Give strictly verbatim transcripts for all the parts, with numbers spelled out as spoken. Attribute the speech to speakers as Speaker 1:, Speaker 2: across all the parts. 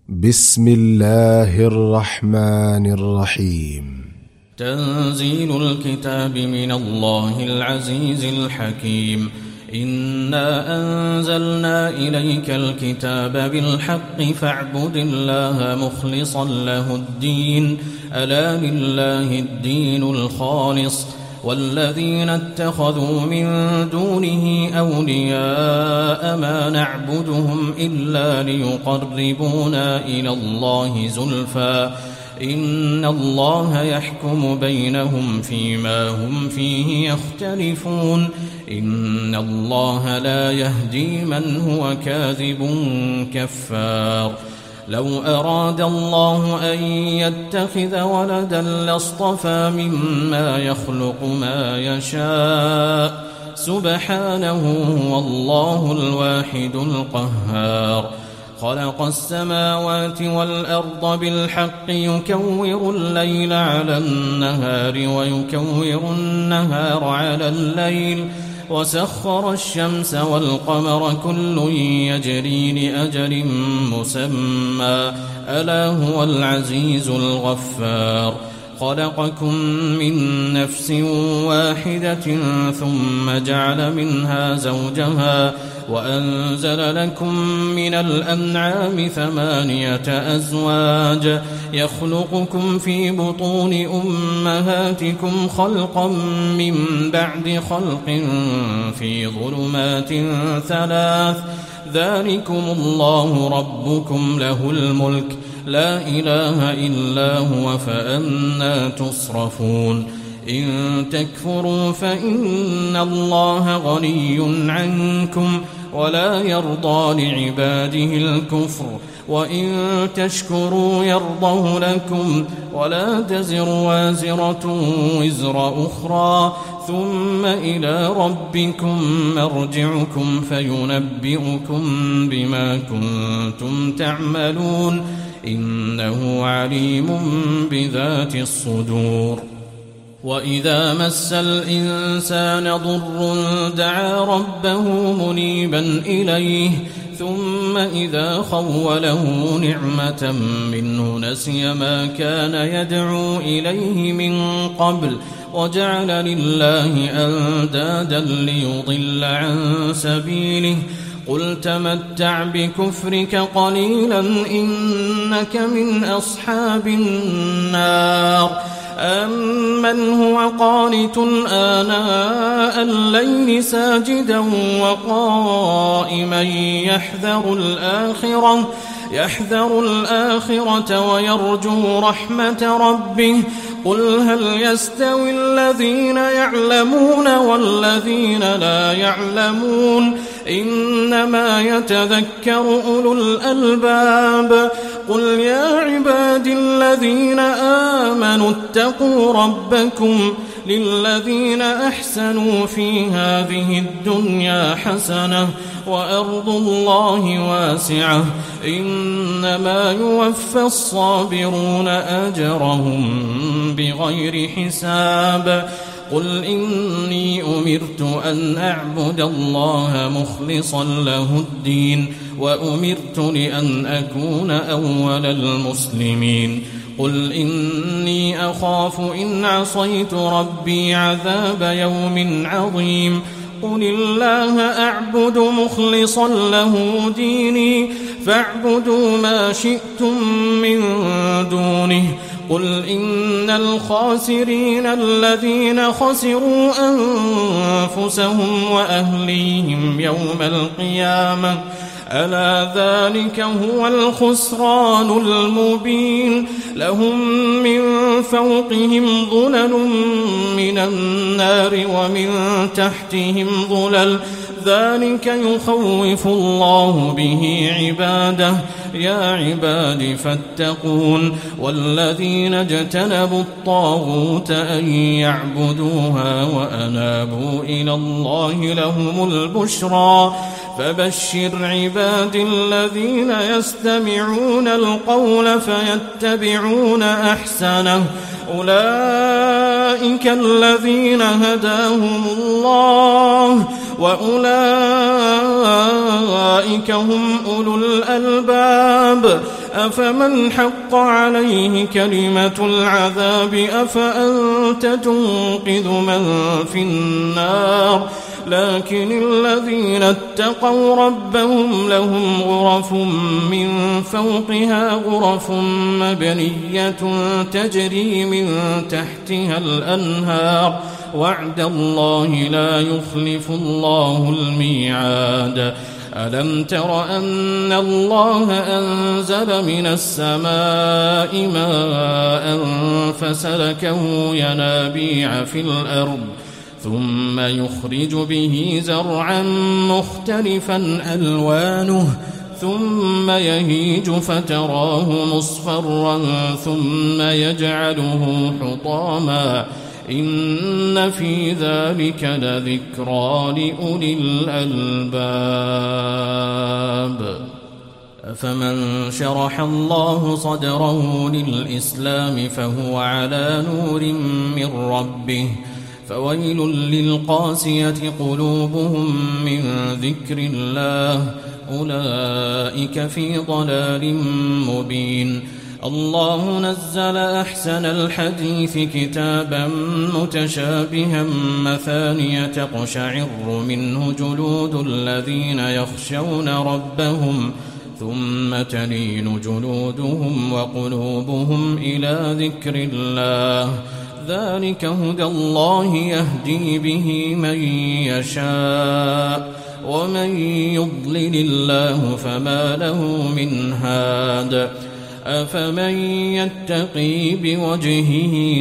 Speaker 1: بسم الله الرحمن الرحيم.
Speaker 2: تنزيل الكتاب من الله العزيز الحكيم. إنا أنزلنا إليك الكتاب بالحق فاعبد الله مخلصا له الدين ألا لله الدين الخالص والذين اتخذوا من دونه أولياء ما نعبدهم إلا ليقربونا إلى الله زلفى إن الله يحكم بينهم فيما هم فيه يختلفون إن الله لا يهدي من هو كاذب كفار. لو أراد الله أن يتخذ ولدا لاصطفى مما يخلق ما يشاء سبحانه هو الله الواحد القهار. خلق السماوات والأرض بالحق يكور الليل على النهار ويكور النهار على الليل وسخر الشمس والقمر كل يجري لأجل مسمى ألا هو العزيز الغفار. خلقكم من نفس واحدة ثم جعل منها زوجها وأنزل لكم من الأنعام ثمانية أزواج يخلقكم في بطون أمهاتكم خلقا من بعد خلق في ظلمات ثلاث ذلكم الله ربكم له الملك لا إله إلا هو فأنى تصرفون. إن تكفروا فإن الله غني عنكم ولا يرضى لعباده الكفر وإن تشكروا يرضه لكم ولا تزر وازرة وزر أخرى ثم إلى ربكم مرجعكم فينبئكم بما كنتم تعملون إنه عليم بذات الصدور. وإذا مس الإنسان ضر دعا ربه منيبا إليه ثم إذا خوله نعمة منه نسي ما كان يدعو إليه من قبل وجعل لله أندادا ليضل عن سبيله قل تمتع بكفرك قليلا إنك من أصحاب النار. أمن هو قانت آناء الليل ساجدا وقائما يحذر الآخرة يحذر الآخرة ويرجو رحمة ربه قل هل يستوي الذين يعلمون والذين لا يعلمون إنما يتذكر أولو الألباب. قل يا عبادي الذين آمنوا اتقوا ربكم للذين أحسنوا في هذه الدنيا حسنة وأرض الله واسعة إنما يوفى الصابرون أجرهم بغير حساب. قل إني أمرت أن أعبد الله مخلصا له الدين وأمرت لأن أكون أول المسلمين. قل إني أخاف إن عصيت ربي عذاب يوم عظيم. قل الله أعبد مخلصا له ديني فاعبدوا ما شئتم من دونه. قل إن الخاسرين الذين خسروا أنفسهم وأهليهم يوم القيامة ألا ذلك هو الخسران المبين. لهم من فوقهم ظلل من النار ومن تحتهم ظلل ذلك يخوف الله به عباده يا عباد فاتقون. والذين اجتنبوا الطاغوت أن يعبدوها وأنابوا إلى الله لهم البشرى فبشر عباد الذين يستمعون القول فيتبعون أحسنه أولئك الذين هداهم الله وأولئك هم أولو الألباب أفمن حق عليه كلمة العذاب أفأنت تنقذ من في النار لكن الذين اتقوا ربهم لهم غرف من فوقها غرف مبنية تجري من تحتها الأنهار وعد الله لا يخلف الله الميعاد ألم تر أن الله أنزل من السماء ماء فسلكه ينابيع في الأرض ثم يخرج به زرعا مختلفا ألوانه ثم يهيج فتراه مصفرا ثم يجعله حطاما إن في ذلك لذكرى لأولي الألباب أفمن شرح الله صدره للإسلام فهو على نور من ربه فويل للقاسية قلوبهم من ذكر الله أولئك في ضلال مبين الله نزل أحسن الحديث كتابا متشابها مثانية تقشعر منه جلود الذين يخشون ربهم ثم تلين جلودهم وقلوبهم إلى ذكر الله ذلك هدى الله يهدي به من يشاء ومن يضلل الله فما له من هاد أفمن يتقي بوجهه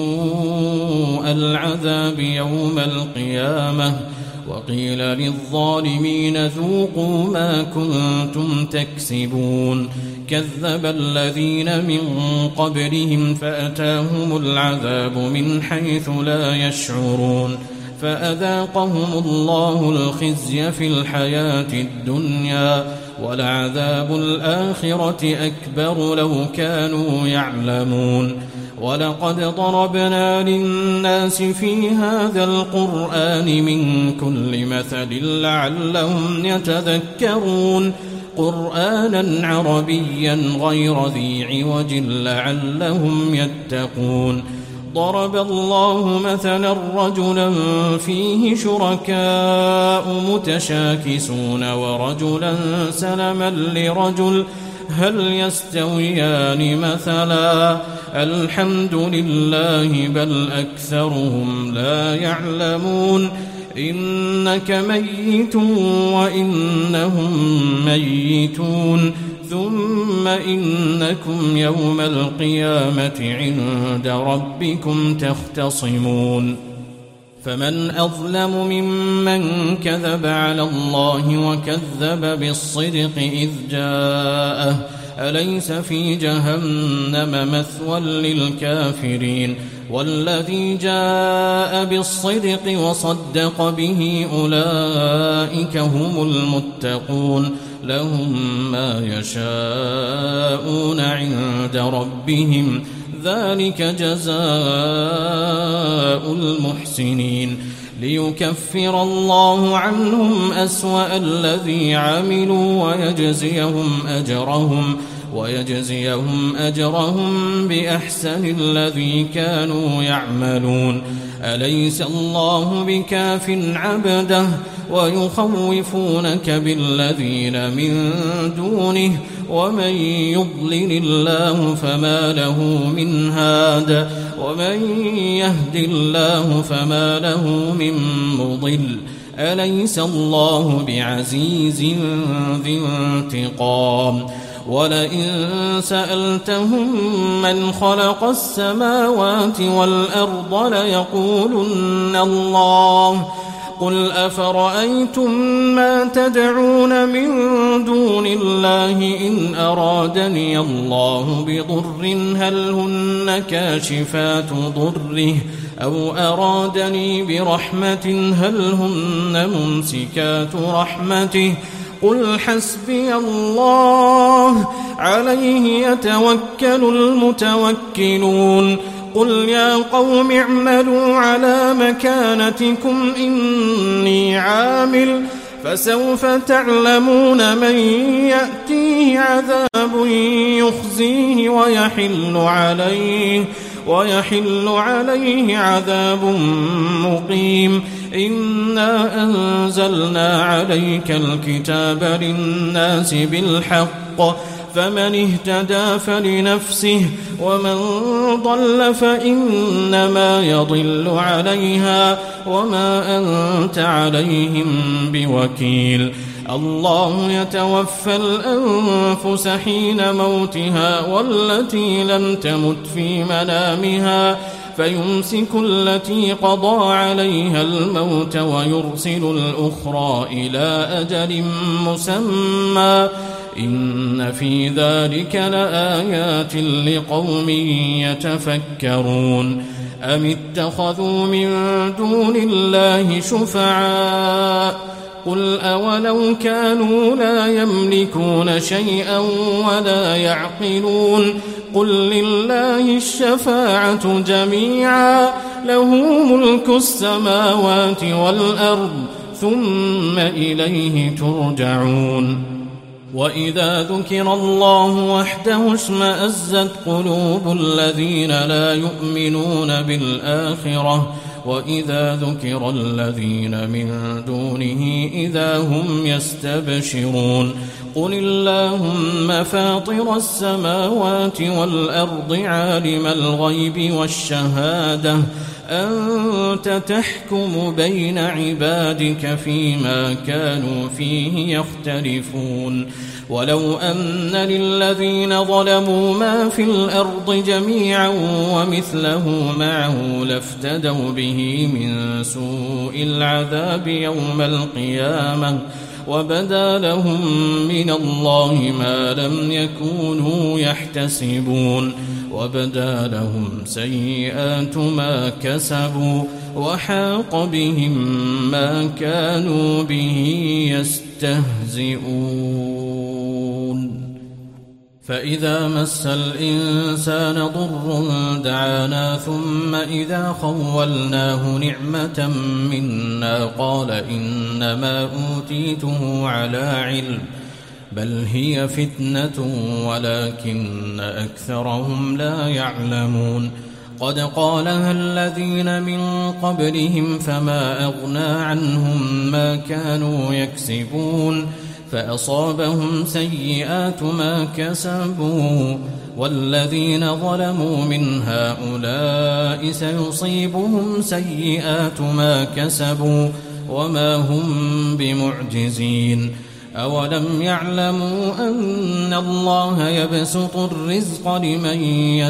Speaker 2: سوء العذاب يوم القيامة وقيل للظالمين ذوقوا ما كنتم تكسبون كذب الذين من قبلهم فأتاهم العذاب من حيث لا يشعرون فأذاقهم الله الخزي في الحياة الدنيا ولعذاب الآخرة أكبر لو كانوا يعلمون ولقد ضربنا للناس في هذا القرآن من كل مثل لعلهم يتذكرون قرآنا عربيا غير ذي عوج لعلهم يتقون ضرب الله مثلا رجلا فيه شركاء متشاكسون ورجلا سلما لرجل هل يستويان مثلا الحمد لله بل أكثرهم لا يعلمون إنك ميت وإنهم ميتون ثم إنكم يوم القيامة عند ربكم تختصمون فمن أظلم ممن كذب على الله وكذب بالصدق إذ جاءه أليس في جهنم مثوى للكافرين والذي جاء بالصدق وصدق به أولئك هم المتقون لهم ما يشاءون عند ربهم ذلك جزاء المحسنين ليكفر الله عنهم أسوأ الذي عملوا ويجزيهم أجرهم ويجزيهم أجرهم بأحسن الذي كانوا يعملون أليس الله بكاف عبده ويخوفونك بالذين من دونه ومن يضلل الله فما له من هاد ومن يهد الله فما له من مضل أليس الله بعزيز ذي انتقام ولئن سألتهم من خلق السماوات والأرض ليقولن الله قل أفرأيتم ما تدعون من دون الله إن أرادني الله بضر هل هن كاشفات ضره أو أرادني برحمة هل هن ممسكات رحمته قل حسبي الله عليه يتوكل المتوكلون قل يا قوم اعملوا على مكانتكم إني عامل فسوف تعلمون من يأتيه عذاب يخزيه ويحل عليه ويحل عليه عذاب مقيم. إنا أنزلنا عليك الكتاب للناس بالحق فمن اهتدى فلنفسه ومن ضل فإنما يضل عليها وما أنت عليهم بوكيل. الله يتوفى الأنفس حين موتها والتي لم تمت في منامها فيمسك التي قضى عليها الموت ويرسل الأخرى إلى أجل مسمى إن في ذلك لآيات لقوم يتفكرون. أم اتخذوا من دون الله شفعاء قل أولو كانوا لا يملكون شيئا ولا يعقلون قل لله الشفاعة جميعا له ملك السماوات والأرض ثم إليه ترجعون. وإذا ذكر الله وحده اشمأزت قلوب الذين لا يؤمنون بالآخرة وإذا ذكر الذين من دونه إذا هم يستبشرون. قل اللهم فاطر السماوات والأرض عالم الغيب والشهادة أنت تحكم بين عبادك فيما كانوا فيه يختلفون. ولو أن للذين ظلموا ما في الأرض جميعا ومثله معه لافتدوا به من سوء العذاب يوم القيامة وبدا لهم من الله ما لم يكونوا يحتسبون وبدا لهم سيئات ما كسبوا وحاق بهم ما كانوا به يستهزئون. فإذا مس الإنسان ضر دعانا ثم إذا خولناه نعمة منا قال إنما أوتيته على علم بل هي فتنة ولكن أكثرهم لا يعلمون. قد قالها الذين من قبلهم فما أغنى عنهم ما كانوا يكسبون فأصابهم سيئات ما كسبوا والذين ظلموا من هؤلاء سيصيبهم سيئات ما كسبوا وما هم بمعجزين. أولم يعلموا أن الله يبسط الرزق لمن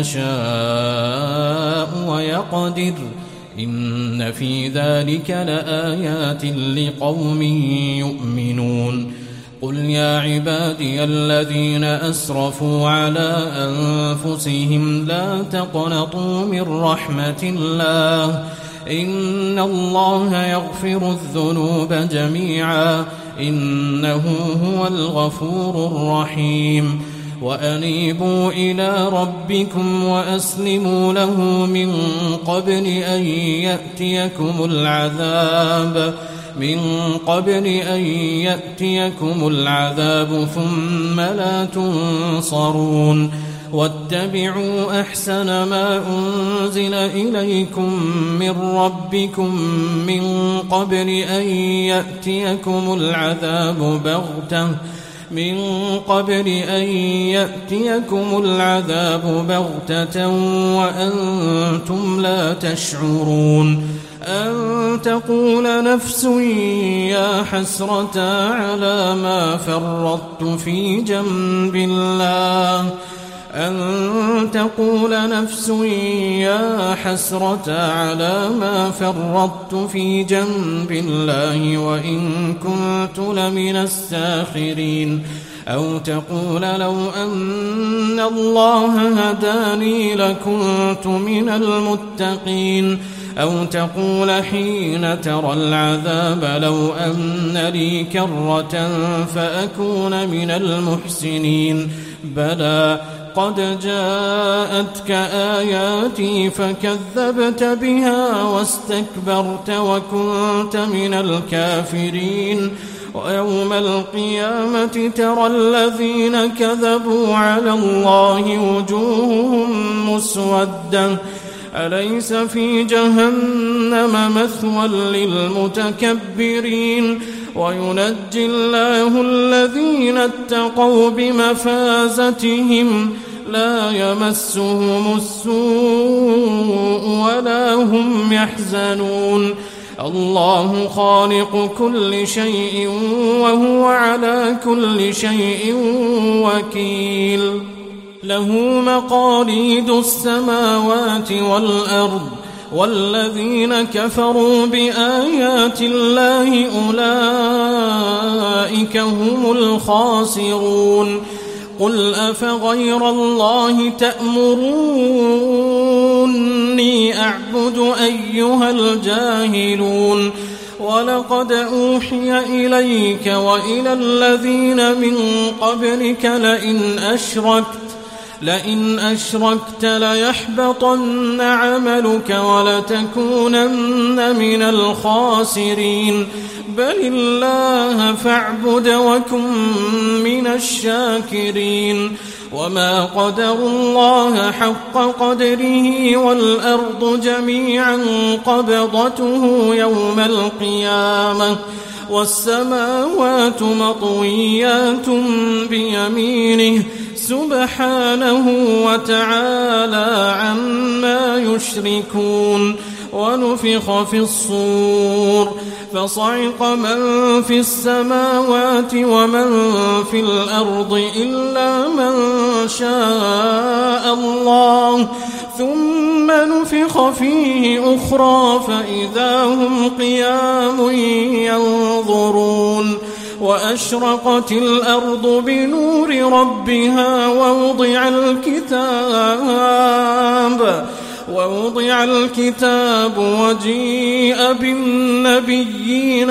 Speaker 2: يشاء ويقدر إن في ذلك لآيات لقوم يؤمنون. قل يا عبادي الذين أسرفوا على أنفسهم لا تقنطوا من رحمة الله إن الله يغفر الذنوب جميعا إنه هو الغفور الرحيم. وأنيبوا إلى ربكم وأسلموا له من قبل أن يأتيكم العذاب من قبل أن يأتيكم العذاب ثم لا تنصرون. واتبعوا أحسن ما أنزل إليكم من ربكم من قبل أن يأتيكم العذاب بغتة من قبل أن يأتيكم العذاب بغتة وأنتم لا تشعرون أن تقول نفس يا حسرة على ما فرطت في جنب الله أن تقول نفس يا حسرة على ما فرطت في جنب الله وإن كنت لمن الساخرين أو تقول لو أن الله هداني لكنت من المتقين أو تقول حين ترى العذاب لو أن لي كرة فأكون من المحسنين بلى قد جاءتك آياتي فكذبت بها واستكبرت وكنت من الكافرين ويوم القيامة ترى الذين كذبوا على الله وجوههم مسودة أليس في جهنم مثوى للمتكبرين وينجي الله الذين اتقوا بمفازتهم لا يمسهم السوء ولا هم يحزنون الله خالق كل شيء وهو على كل شيء وكيل له مقاليد السماوات والأرض والذين كفروا بآيات الله أولئك هم الخاسرون قل أفغير الله تأمروني أعبد أيها الجاهلون ولقد أوحي إليك وإلى الذين من قبلك لئن أشركت لئن أشركت ليحبطن عملك ولتكونن من الخاسرين بل الله فاعبد وكن من الشاكرين وما قدروا الله حق قدره والأرض جميعا قبضته يوم القيامة والسماوات مطويات بيمينه سبحانه وتعالى عما يشركون ونفخ في الصور فصعق من في السماوات ومن في الأرض إلا من شاء الله ثم نفخ فيه أخرى فإذا هم قيام ينظرون وأشرقت الأرض بنور ربها ووضع الكتاب ووضع الكتاب وجيء بالنبيين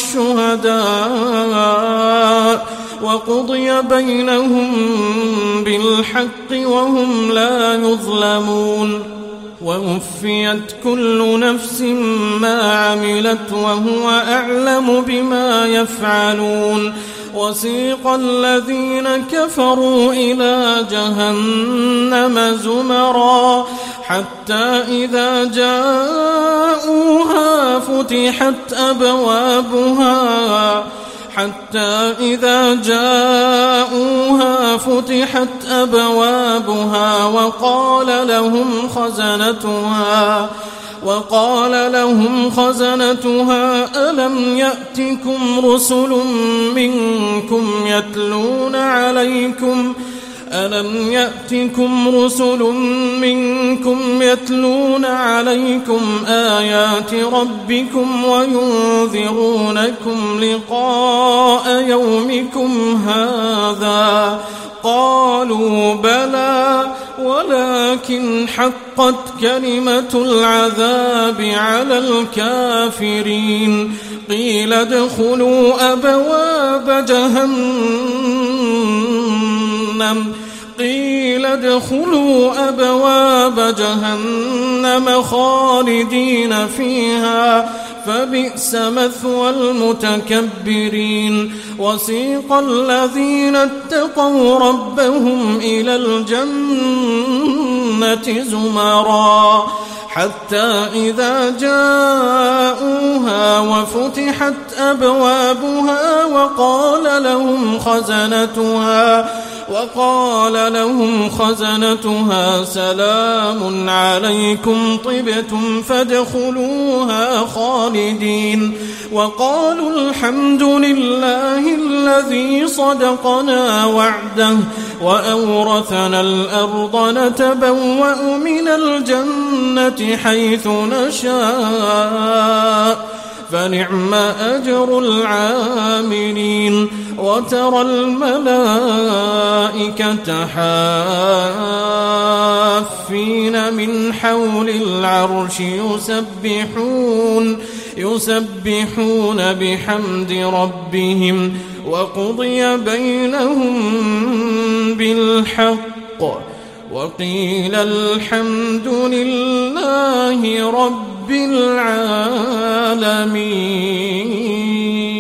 Speaker 2: والشهداء وقضي بينهم بالحق وهم لا يظلمون ووفيت كل نفس ما عملت وهو أعلم بما يفعلون وسيق الذين كفروا إلى جهنم زمرا حتى إذا جاءوها فتحت أبوابها حتى إذا جاءوها فتحت أبوابها وقال لهم خزنتها وقال لهم خزنتها ألم يأتكم رسل منكم يتلون عليكم ألم يأتكم رسل منكم يتلون عليكم آيات ربكم وينذرونكم لقاء يومكم هذا قالوا بلى ولكن حقت كلمة العذاب على الكافرين قيل ادخلوا أبواب جهنم قيل ادخلوا أبواب جهنم خالدين فيها فبئس مثوى المتكبرين وسيق الذين اتقوا ربهم إلى الجنة زمرا حتى إذا جاءوها وفتحت أبوابها وقال لهم خزنتها وقال لهم خزنتها سلام عليكم طبتم فادخلوها خالدين وقالوا الحمد لله الذي صدقنا وعده وأورثنا الأرض نتبوأ من الجنة حيث نشاء فنعم أجر العاملين وترى الملائكة حافين من حول العرش يسبحون يسبحون بحمد ربهم وقضي بينهم بالحق وقيل الحمد لله رب العالمين.